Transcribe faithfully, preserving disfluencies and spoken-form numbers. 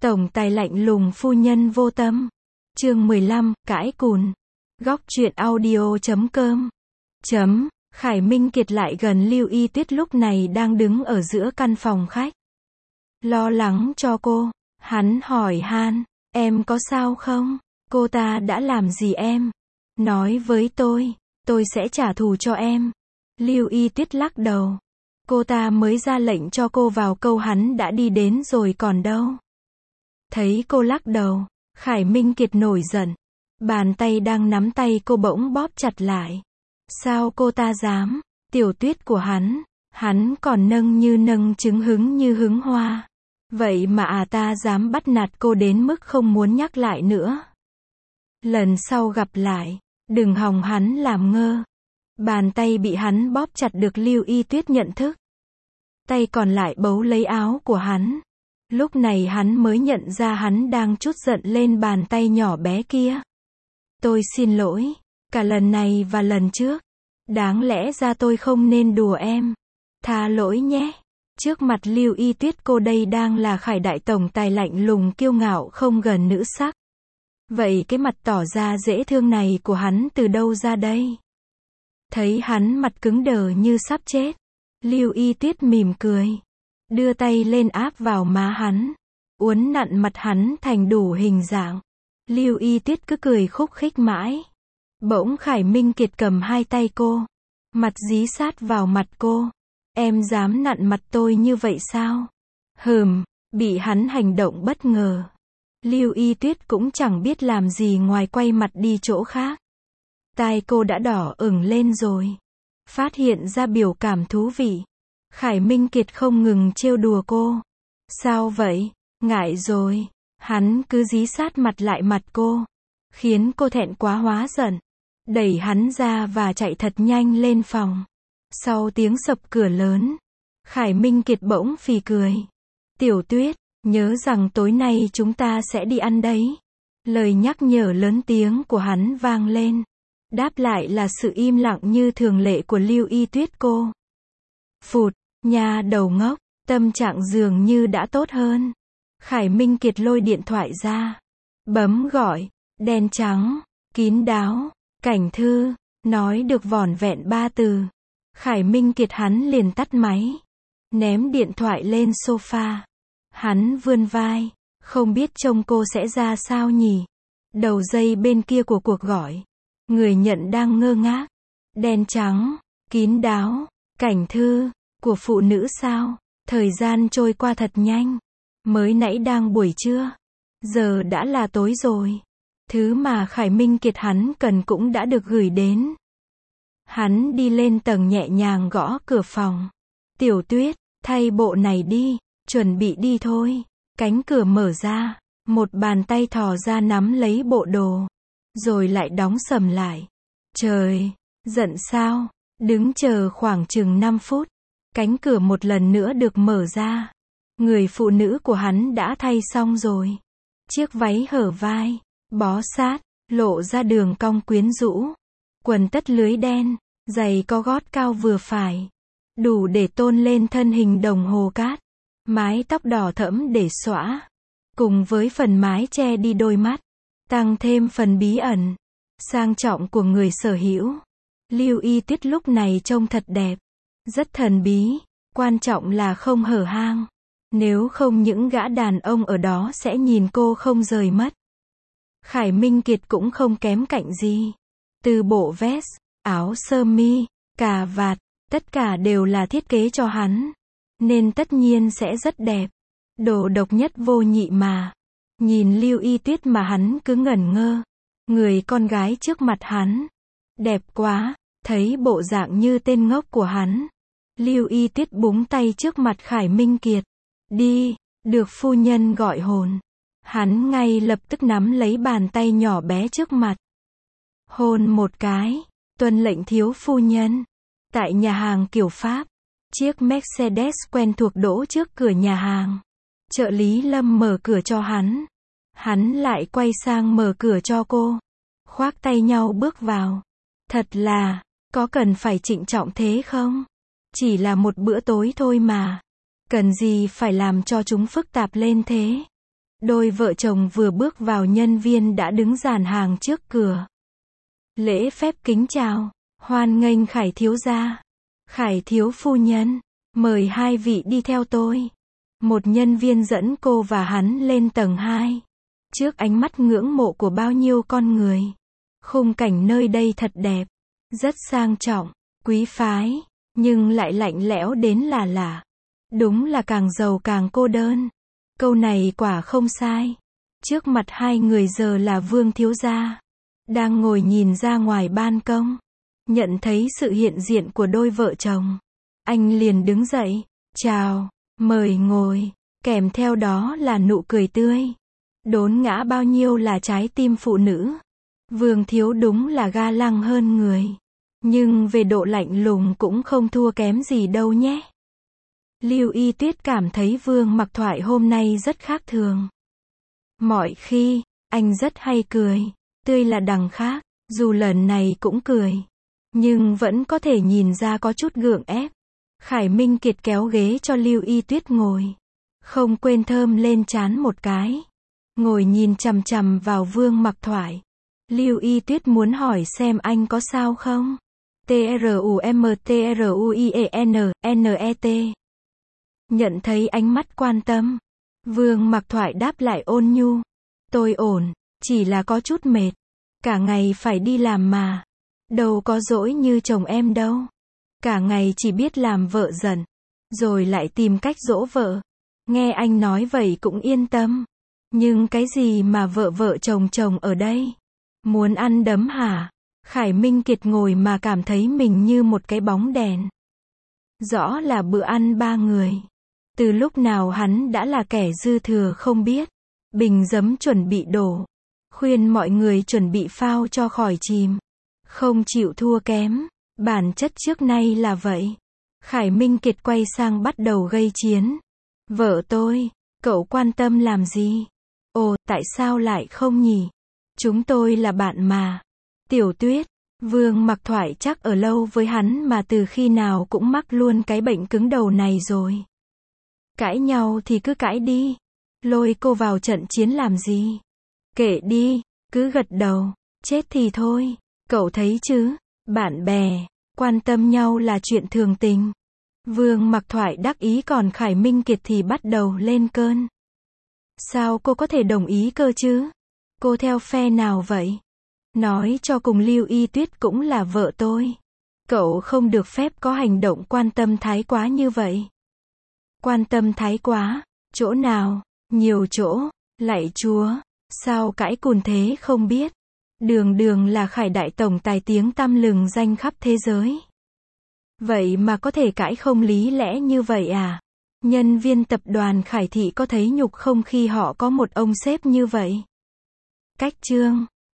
Tổng tài lạnh lùng phu nhân vô tâm. Chương mười lăm, cãi cùn. Góc truyện audio chấm com. Chấm, Khải Minh Kiệt lại gần Lưu Y Tuyết lúc này đang đứng ở giữa căn phòng khách. Lo lắng cho cô, hắn hỏi han, em có sao không? Cô ta đã làm gì em? Nói với tôi, tôi sẽ trả thù cho em. Lưu Y Tuyết lắc đầu. Cô ta mới ra lệnh cho cô vào câu hắn đã đi đến rồi còn đâu. Thấy cô lắc đầu, Khải Minh Kiệt nổi giận. Bàn tay đang nắm tay cô bỗng bóp chặt lại. Sao cô ta dám? Tiểu Tuyết của hắn, hắn còn nâng như nâng trứng hứng như hứng hoa. Vậy mà à ta dám bắt nạt cô đến mức không muốn nhắc lại nữa. Lần sau gặp lại, đừng hòng hắn làm ngơ. Bàn tay bị hắn bóp chặt được Lưu Y Tuyết nhận thức. Tay còn lại bấu lấy áo của hắn. Lúc này hắn mới nhận ra hắn đang trút giận lên bàn tay nhỏ bé kia. Tôi xin lỗi, cả lần này và lần trước. Đáng lẽ ra tôi không nên đùa em. Tha lỗi nhé. Trước mặt Lưu Y Tuyết cô đây đang là Khải đại tổng tài lạnh lùng kiêu ngạo không gần nữ sắc. Vậy cái mặt tỏ ra dễ thương này của hắn từ đâu ra đây? Thấy hắn mặt cứng đờ như sắp chết. Lưu Y Tuyết mỉm cười. Đưa tay lên áp vào má hắn. Uốn nặn mặt hắn thành đủ hình dạng. Lưu Y Tuyết cứ cười khúc khích mãi. Bỗng Khải Minh Kiệt cầm hai tay cô. Mặt dí sát vào mặt cô. Em dám nặn mặt tôi như vậy sao? Hừm, bị hắn hành động bất ngờ. Lưu Y Tuyết cũng chẳng biết làm gì ngoài quay mặt đi chỗ khác. Tai cô đã đỏ ửng lên rồi. Phát hiện ra biểu cảm thú vị. Khải Minh Kiệt không ngừng trêu đùa cô. Sao vậy? Ngại rồi. Hắn cứ dí sát mặt lại mặt cô. Khiến cô thẹn quá hóa giận. Đẩy hắn ra và chạy thật nhanh lên phòng. Sau tiếng sập cửa lớn, Khải Minh Kiệt bỗng phì cười. Tiểu Tuyết, nhớ rằng tối nay chúng ta sẽ đi ăn đấy. Lời nhắc nhở lớn tiếng của hắn vang lên. Đáp lại là sự im lặng như thường lệ của Lưu Y Tuyết cô. Phụt, nha đầu ngốc, tâm trạng dường như đã tốt hơn. Khải Minh Kiệt lôi điện thoại ra. Bấm gọi, đen trắng, kín đáo, cảnh thư, nói được vỏn vẹn ba từ. Khải Minh Kiệt hắn liền tắt máy. Ném điện thoại lên sofa. Hắn vươn vai. Không biết trông cô sẽ ra sao nhỉ? Đầu dây bên kia của cuộc gọi. Người nhận đang ngơ ngác. Đen trắng, kín đáo, cảnh thư, của phụ nữ sao? Thời gian trôi qua thật nhanh. Mới nãy đang buổi trưa. Giờ đã là tối rồi. Thứ mà Khải Minh Kiệt hắn cần cũng đã được gửi đến. Hắn đi lên tầng nhẹ nhàng gõ cửa phòng. Tiểu Tuyết, thay bộ này đi, chuẩn bị đi thôi. Cánh cửa mở ra, một bàn tay thò ra nắm lấy bộ đồ. Rồi lại đóng sầm lại. Trời, giận sao? Đứng chờ khoảng chừng năm phút. Cánh cửa một lần nữa được mở ra. Người phụ nữ của hắn đã thay xong rồi. Chiếc váy hở vai, bó sát, lộ ra đường cong quyến rũ. Quần tất lưới đen, giày có gót cao vừa phải. Đủ để tôn lên thân hình đồng hồ cát. Mái tóc đỏ thẫm để xõa. Cùng với phần mái che đi đôi mắt. Tăng thêm phần bí ẩn, sang trọng của người sở hữu. Lưu Y Tuyết lúc này trông thật đẹp. Rất thần bí. Quan trọng là không hở hang. Nếu không những gã đàn ông ở đó sẽ nhìn cô không rời mắt. Khải Minh Kiệt cũng không kém cạnh gì. Từ bộ vest, áo sơ mi, cà vạt, tất cả đều là thiết kế cho hắn. Nên tất nhiên sẽ rất đẹp. Đồ độc nhất vô nhị mà. Nhìn Lưu Y Tuyết mà hắn cứ ngẩn ngơ. Người con gái trước mặt hắn. Đẹp quá, thấy bộ dạng như tên ngốc của hắn. Lưu Y Tuyết búng tay trước mặt Khải Minh Kiệt. Đi, được phu nhân gọi hồn. Hắn ngay lập tức nắm lấy bàn tay nhỏ bé trước mặt. Hôn một cái, tuân lệnh thiếu phu nhân. Tại nhà hàng kiểu Pháp, chiếc Mercedes quen thuộc đỗ trước cửa nhà hàng. Trợ lý Lâm mở cửa cho hắn. Hắn lại quay sang mở cửa cho cô. Khoác tay nhau bước vào. Thật là, có cần phải trịnh trọng thế không? Chỉ là một bữa tối thôi mà. Cần gì phải làm cho chúng phức tạp lên thế? Đôi vợ chồng vừa bước vào, nhân viên đã đứng dàn hàng trước cửa. Lễ phép kính chào, hoan nghênh Khải thiếu gia, Khải thiếu phu nhân, mời hai vị đi theo tôi. Một nhân viên dẫn cô và hắn lên tầng hai. Trước ánh mắt ngưỡng mộ của bao nhiêu con người. Khung cảnh nơi đây thật đẹp, rất sang trọng, quý phái, nhưng lại lạnh lẽo đến lạ lạ. Đúng là càng giàu càng cô đơn. Câu này quả không sai. Trước mặt hai người giờ là Vương thiếu gia, đang ngồi nhìn ra ngoài ban công. Nhận thấy sự hiện diện của đôi vợ chồng, anh liền đứng dậy, chào, mời ngồi, kèm theo đó là nụ cười tươi. Đốn ngã bao nhiêu là trái tim phụ nữ. Vương thiếu đúng là ga lăng hơn người, nhưng về độ lạnh lùng cũng không thua kém gì đâu nhé. Lưu Y Tuyết cảm thấy Vương Mặc Thoại hôm nay rất khác thường. Mọi khi, anh rất hay cười, tươi là đằng khác, dù lần này cũng cười, nhưng vẫn có thể nhìn ra có chút gượng ép. Khải Minh Kiệt kéo ghế cho Lưu Y Tuyết ngồi, không quên thơm lên trán một cái. Ngồi nhìn chằm chằm vào Vương Mặc Thoại. Lưu Y Tuyết muốn hỏi xem anh có sao không? T R U M T R U I E N, N E T. Nhận thấy ánh mắt quan tâm, Vương Mặc Thoại đáp lại ôn nhu. Tôi ổn, chỉ là có chút mệt. Cả ngày phải đi làm mà. Đâu có dỗi như chồng em đâu. Cả ngày chỉ biết làm vợ giận, rồi lại tìm cách dỗ vợ. Nghe anh nói vậy cũng yên tâm. Nhưng cái gì mà vợ vợ chồng chồng ở đây? Muốn ăn đấm hả? Khải Minh Kiệt ngồi mà cảm thấy mình như một cái bóng đèn. Rõ là bữa ăn ba người. Từ lúc nào hắn đã là kẻ dư thừa không biết. Bình giấm chuẩn bị đổ. Khuyên mọi người chuẩn bị phao cho khỏi chìm. Không chịu thua kém. Bản chất trước nay là vậy. Khải Minh Kiệt quay sang bắt đầu gây chiến. Vợ tôi, cậu quan tâm làm gì? Ồ, tại sao lại không nhỉ? Chúng tôi là bạn mà. Tiểu Tuyết, Vương Mặc Thoại chắc ở lâu với hắn mà từ khi nào cũng mắc luôn cái bệnh cứng đầu này rồi. Cãi nhau thì cứ cãi đi. Lôi cô vào trận chiến làm gì? Kệ đi, cứ gật đầu. Chết thì thôi. Cậu thấy chứ, bạn bè, quan tâm nhau là chuyện thường tình. Vương Mặc Thoại đắc ý, còn Khải Minh Kiệt thì bắt đầu lên cơn. Sao cô có thể đồng ý cơ chứ? Cô theo phe nào vậy? Nói cho cùng Lưu Y Tuyết cũng là vợ tôi. Cậu không được phép có hành động quan tâm thái quá như vậy. Quan tâm thái quá? Chỗ nào? Nhiều chỗ. Lạy Chúa, sao cãi cùn thế không biết? Đường đường là Khải đại tổng tài tiếng tăm lừng danh khắp thế giới. Vậy mà có thể cãi không lý lẽ như vậy à? Nhân viên tập đoàn Khải Thị có thấy nhục không khi họ có một ông sếp như vậy? Cách chương